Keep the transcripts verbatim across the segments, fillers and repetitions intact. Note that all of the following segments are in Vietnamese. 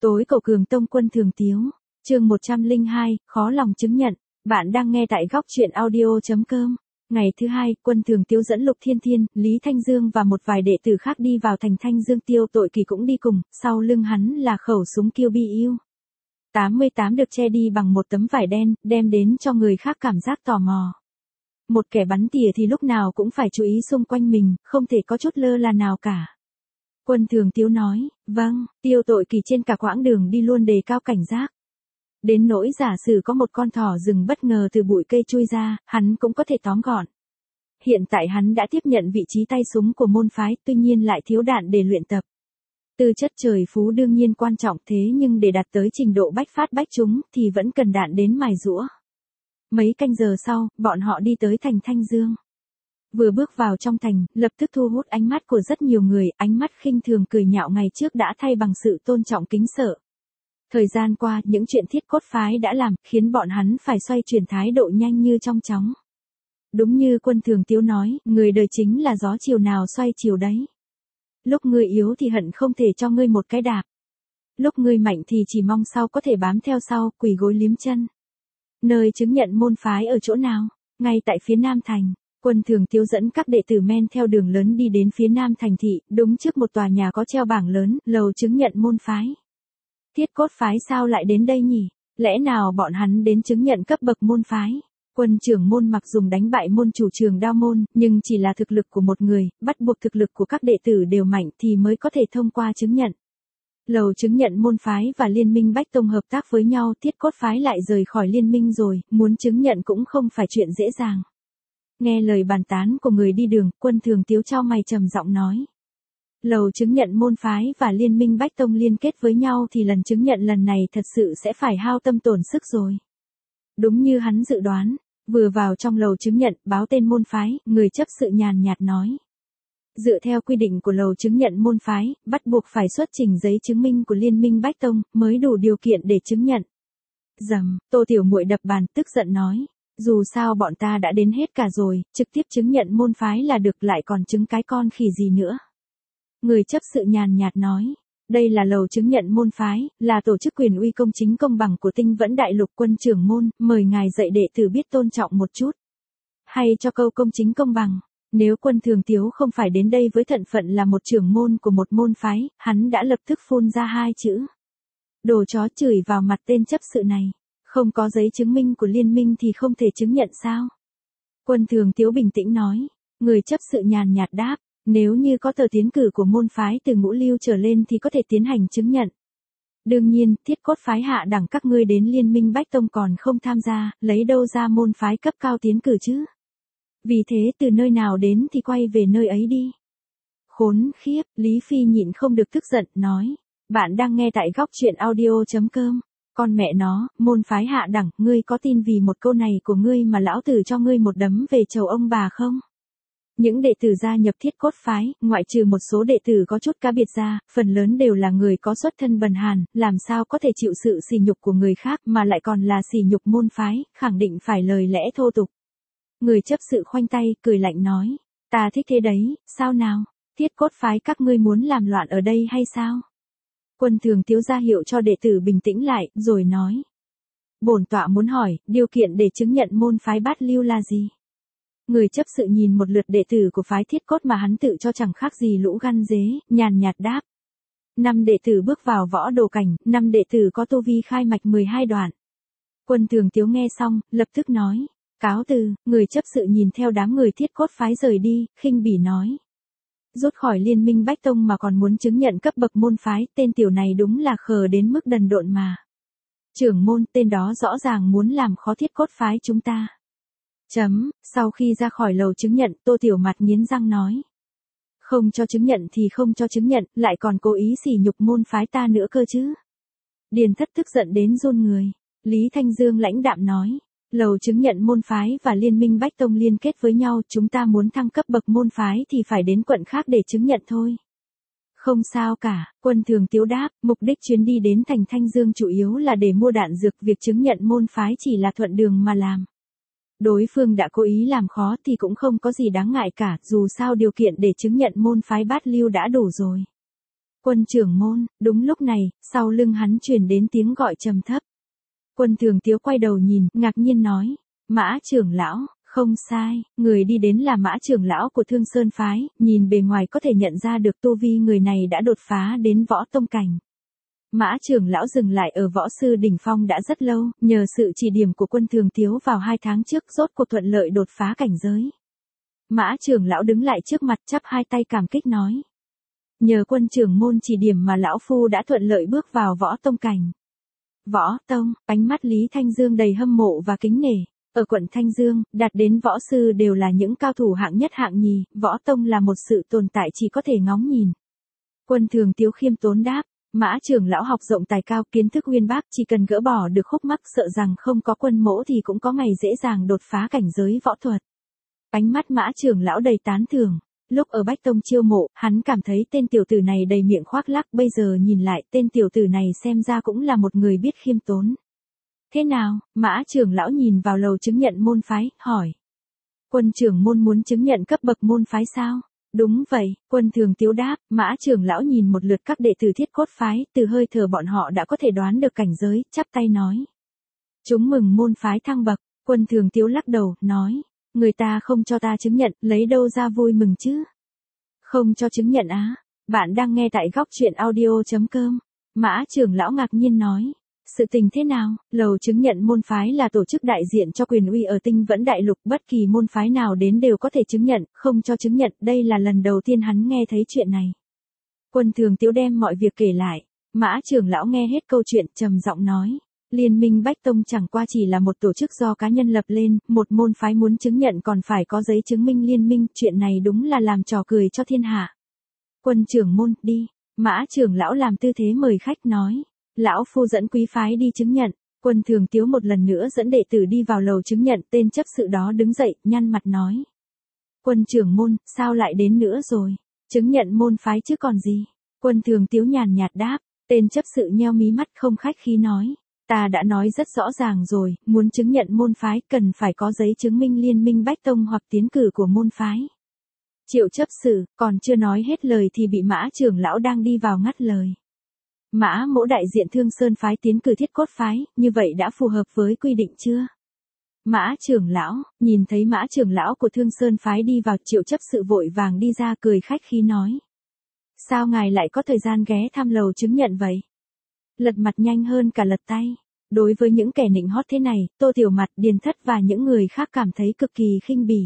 Tối cầu Cường Tông Quân Thường Tiếu, chương một trăm lẻ hai, khó lòng chứng nhận. Bạn đang nghe tại góc truyện audio chấm com. Ngày thứ hai, Quân Thường Tiếu dẫn Lục Thiên Thiên, Lý Thanh Dương và một vài đệ tử khác đi vào thành Thanh Dương. Tiêu Tội Kỳ cũng đi cùng, sau lưng hắn là khẩu súng Kill Bill tám mươi tám được che đi bằng một tấm vải đen, đem đến cho người khác cảm giác tò mò. Một kẻ bắn tỉa thì lúc nào cũng phải chú ý xung quanh mình, không thể có chút lơ là nào cả. Quân Thường Tiếu nói, vâng. Tiêu Tội Kỳ trên cả quãng đường đi luôn đề cao cảnh giác. Đến nỗi giả sử có một con thỏ rừng bất ngờ từ bụi cây chui ra, hắn cũng có thể tóm gọn. Hiện tại hắn đã tiếp nhận vị trí tay súng của môn phái, tuy nhiên lại thiếu đạn để luyện tập. Tư chất trời phú đương nhiên quan trọng, thế nhưng để đạt tới trình độ bách phát bách trúng thì vẫn cần đạn đến mài giũa. Mấy canh giờ sau, bọn họ đi tới thành Thanh Dương. Vừa bước vào trong thành, lập tức thu hút ánh mắt của rất nhiều người, ánh mắt khinh thường cười nhạo ngày trước đã thay bằng sự tôn trọng kính sợ. Thời gian qua, những chuyện Thiết Cốt phái đã làm, khiến bọn hắn phải xoay chuyển thái độ nhanh như trong chóng. Đúng như Quân Thường Tiếu nói, người đời chính là gió chiều nào xoay chiều đấy. Lúc ngươi yếu thì hận không thể cho ngươi một cái đạp. Lúc ngươi mạnh thì chỉ mong sau có thể bám theo sau, quỳ gối liếm chân. Nơi chứng nhận môn phái ở chỗ nào? Ngay tại phía Nam Thành. Quân Thường Tiếu dẫn các đệ tử men theo đường lớn đi đến phía Nam thành thị, đúng trước một tòa nhà có treo bảng lớn, lầu chứng nhận môn phái. Thiết Cốt phái sao lại đến đây nhỉ? Lẽ nào bọn hắn đến chứng nhận cấp bậc môn phái? Quân trưởng môn mặc dùng đánh bại môn chủ Trường Đao môn, nhưng chỉ là thực lực của một người, bắt buộc thực lực của các đệ tử đều mạnh thì mới có thể thông qua chứng nhận. Lầu chứng nhận môn phái và Liên minh Bách Tông hợp tác với nhau, Thiết Cốt phái lại rời khỏi liên minh rồi, muốn chứng nhận cũng không phải chuyện dễ dàng. Nghe lời bàn tán của người đi đường, Quân Thường Tiếu chau mày trầm giọng nói. Lầu chứng nhận môn phái và Liên minh Bách Tông liên kết với nhau thì lần chứng nhận lần này thật sự sẽ phải hao tâm tổn sức rồi. Đúng như hắn dự đoán, vừa vào trong lầu chứng nhận, báo tên môn phái, người chấp sự nhàn nhạt nói. Dựa theo quy định của lầu chứng nhận môn phái, bắt buộc phải xuất trình giấy chứng minh của Liên minh Bách Tông, mới đủ điều kiện để chứng nhận. Dầm, Tô Tiểu Muội đập bàn, tức giận nói. Dù sao bọn ta đã đến hết cả rồi, trực tiếp chứng nhận môn phái là được, lại còn chứng cái con khỉ gì nữa. Người chấp sự nhàn nhạt nói. Đây là lầu chứng nhận môn phái, là tổ chức quyền uy công chính công bằng của Tinh Vẫn Đại Lục. Quân trưởng môn, mời ngài dạy đệ tử biết tôn trọng một chút. Hay cho câu công chính công bằng. Nếu Quân Thường Tiếu không phải đến đây với thân phận là một trưởng môn của một môn phái, hắn đã lập tức phun ra hai chữ. Đồ chó, chửi vào mặt tên chấp sự này. Không có giấy chứng minh của liên minh thì không thể chứng nhận sao? Quân Thường Tiếu bình tĩnh nói. Người chấp sự nhàn nhạt đáp. Nếu như có tờ tiến cử của môn phái từ ngũ lưu trở lên thì có thể tiến hành chứng nhận. Đương nhiên, Thiết Cốt phái hạ đẳng các ngươi đến Liên minh Bách Tông còn không tham gia, lấy đâu ra môn phái cấp cao tiến cử chứ? Vì thế từ nơi nào đến thì quay về nơi ấy đi. Khốn khiếp, Lý Phi nhịn không được tức giận, nói. Bạn đang nghe tại góc truyện audio chấm com. Con mẹ nó, môn phái hạ đẳng, ngươi có tin vì một câu này của ngươi mà lão tử cho ngươi một đấm về chầu ông bà không? Những đệ tử gia nhập Thiết Cốt phái, ngoại trừ một số đệ tử có chút cá biệt ra, phần lớn đều là người có xuất thân bần hàn, làm sao có thể chịu sự sỉ nhục của người khác mà lại còn là sỉ nhục môn phái, khẳng định phải lời lẽ thô tục. Người chấp sự khoanh tay, cười lạnh nói, ta thích thế đấy, sao nào? Thiết Cốt phái các ngươi muốn làm loạn ở đây hay sao? Quân Thường Tiếu ra hiệu cho đệ tử bình tĩnh lại, rồi nói. Bổn tọa muốn hỏi, điều kiện để chứng nhận môn phái bát lưu là gì? Người chấp sự nhìn một lượt đệ tử của phái Thiết Cốt mà hắn tự cho chẳng khác gì lũ gan dế, nhàn nhạt đáp. Năm đệ tử bước vào võ đồ cảnh, năm đệ tử có tu vi khai mạch mười hai đoạn. Quân Thường Tiếu nghe xong, lập tức nói. Cáo từ, người chấp sự nhìn theo đám người Thiết Cốt phái rời đi, khinh bỉ nói. Rút khỏi Liên minh Bách Tông mà còn muốn chứng nhận cấp bậc môn phái, tên tiểu này đúng là khờ đến mức đần độn mà. Trưởng môn, tên đó rõ ràng muốn làm khó Thiết Cốt phái chúng ta. Chấm, sau khi ra khỏi lầu chứng nhận, Tô Tiểu Mặt nghiến răng nói. Không cho chứng nhận thì không cho chứng nhận, lại còn cố ý sỉ nhục môn phái ta nữa cơ chứ. Điền Thất tức giận đến run người. Lý Thanh Dương lãnh đạm nói. Lầu chứng nhận môn phái và Liên minh Bách Tông liên kết với nhau, chúng ta muốn thăng cấp bậc môn phái thì phải đến quận khác để chứng nhận thôi. Không sao cả, Quân Thường Tiếu đáp, mục đích chuyến đi đến thành Thanh Dương chủ yếu là để mua đạn dược, việc chứng nhận môn phái chỉ là thuận đường mà làm. Đối phương đã cố ý làm khó thì cũng không có gì đáng ngại cả, dù sao điều kiện để chứng nhận môn phái bát lưu đã đủ rồi. Quân trưởng môn, đúng lúc này, sau lưng hắn truyền đến tiếng gọi trầm thấp. Quân Thường Tiếu quay đầu nhìn, ngạc nhiên nói, Mã trưởng lão, không sai, người đi đến là Mã trưởng lão của Thương Sơn Phái, nhìn bề ngoài có thể nhận ra được tu vi người này đã đột phá đến võ tông cảnh. Mã trưởng lão dừng lại ở võ sư đỉnh phong đã rất lâu, nhờ sự chỉ điểm của Quân Thường Tiếu vào hai tháng trước rốt cuộc thuận lợi đột phá cảnh giới. Mã trưởng lão đứng lại trước mặt chắp hai tay cảm kích nói. Nhờ quân trưởng môn chỉ điểm mà lão phu đã thuận lợi bước vào võ tông cảnh. Võ tông, ánh mắt Lý Thanh Dương đầy hâm mộ và kính nể. Ở quận Thanh Dương, đạt đến võ sư đều là những cao thủ hạng nhất hạng nhì, võ tông là một sự tồn tại chỉ có thể ngóng nhìn. Quân Thường Tiếu khiêm tốn đáp, Mã trưởng lão học rộng tài cao, kiến thức uyên bác, chỉ cần gỡ bỏ được khúc mắc, sợ rằng không có quân mỗ thì cũng có ngày dễ dàng đột phá cảnh giới võ thuật. Ánh mắt Mã trưởng lão đầy tán thưởng. Lúc ở Bách Tông chiêu mộ, hắn cảm thấy tên tiểu tử này đầy miệng khoác lác, bây giờ nhìn lại tên tiểu tử này xem ra cũng là một người biết khiêm tốn. Thế nào, Mã trưởng lão nhìn vào lầu chứng nhận môn phái, hỏi. Quân trưởng môn muốn chứng nhận cấp bậc môn phái sao? Đúng vậy, Quân Thường Tiếu đáp, Mã trưởng lão nhìn một lượt các đệ tử Thiết Cốt phái, từ hơi thở bọn họ đã có thể đoán được cảnh giới, chắp tay nói. Chúng mừng môn phái thăng bậc, Quân Thường Tiếu lắc đầu, nói. Người ta không cho ta chứng nhận, lấy đâu ra vui mừng chứ? Không cho chứng nhận á? Bạn đang nghe tại góc truyện audio chấm com. Mã trưởng lão ngạc nhiên nói. Sự tình thế nào? Lầu chứng nhận môn phái là tổ chức đại diện cho quyền uy ở Tinh Vẫn Đại Lục, bất kỳ môn phái nào đến đều có thể chứng nhận, không cho chứng nhận, đây là lần đầu tiên hắn nghe thấy chuyện này. Quân Thường Tiếu đem mọi việc kể lại. Mã trưởng lão nghe hết câu chuyện, trầm giọng nói. Liên minh Bách Tông chẳng qua chỉ là một tổ chức do cá nhân lập lên, một môn phái muốn chứng nhận còn phải có giấy chứng minh liên minh, chuyện này đúng là làm trò cười cho thiên hạ. Quân trưởng môn, đi. Mã trưởng lão làm tư thế mời khách nói. Lão phu dẫn quý phái đi chứng nhận. Quân Thường Tiếu một lần nữa dẫn đệ tử đi vào lầu chứng nhận, tên chấp sự đó đứng dậy, nhăn mặt nói. Quân trưởng môn, sao lại đến nữa rồi? Chứng nhận môn phái chứ còn gì? Quân Thường Tiếu nhàn nhạt đáp, tên chấp sự nheo mí mắt không khách khí nói. Ta đã nói rất rõ ràng rồi, muốn chứng nhận môn phái cần phải có giấy chứng minh liên minh Bách Tông hoặc tiến cử của môn phái. Triệu chấp sự, còn chưa nói hết lời thì bị Mã trưởng lão đang đi vào ngắt lời. Mã mỗ đại diện Thương Sơn phái tiến cử Thiết Cốt phái, như vậy đã phù hợp với quy định chưa? Mã trưởng lão, nhìn thấy Mã trưởng lão của Thương Sơn phái đi vào, Triệu chấp sự vội vàng đi ra cười khách khí nói. Sao ngài lại có thời gian ghé thăm lầu chứng nhận vậy? Lật mặt nhanh hơn cả lật tay. Đối với những kẻ nịnh hót thế này, Tô Tiểu Mặt, Điền Thất và những người khác cảm thấy cực kỳ khinh bỉ.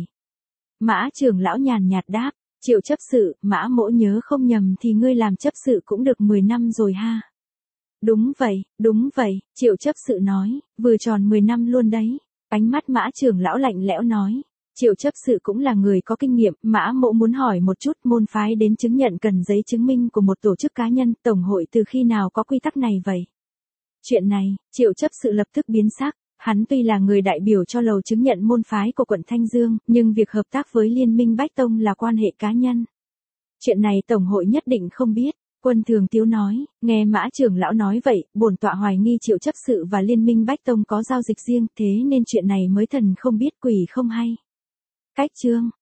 Mã trưởng lão nhàn nhạt đáp, Triệu chấp sự, Mã mỗ nhớ không nhầm thì ngươi làm chấp sự cũng được mười năm rồi ha. Đúng vậy, đúng vậy, Triệu chấp sự nói, vừa tròn mười năm luôn đấy. Ánh mắt Mã trưởng lão lạnh lẽo nói. Triệu chấp sự cũng là người có kinh nghiệm, Mã mỗ muốn hỏi một chút, môn phái đến chứng nhận cần giấy chứng minh của một tổ chức cá nhân, tổng hội từ khi nào có quy tắc này vậy? Chuyện này, Triệu chấp sự lập tức biến sắc, hắn tuy là người đại biểu cho lầu chứng nhận môn phái của quận Thanh Dương, nhưng việc hợp tác với Liên minh Bách Tông là quan hệ cá nhân. Chuyện này tổng hội nhất định không biết. Quân Thường Tiếu nói, nghe Mã trưởng lão nói vậy, bổn tọa hoài nghi Triệu chấp sự và Liên minh Bách Tông có giao dịch riêng, thế nên chuyện này mới thần không biết quỷ không hay. Cách chương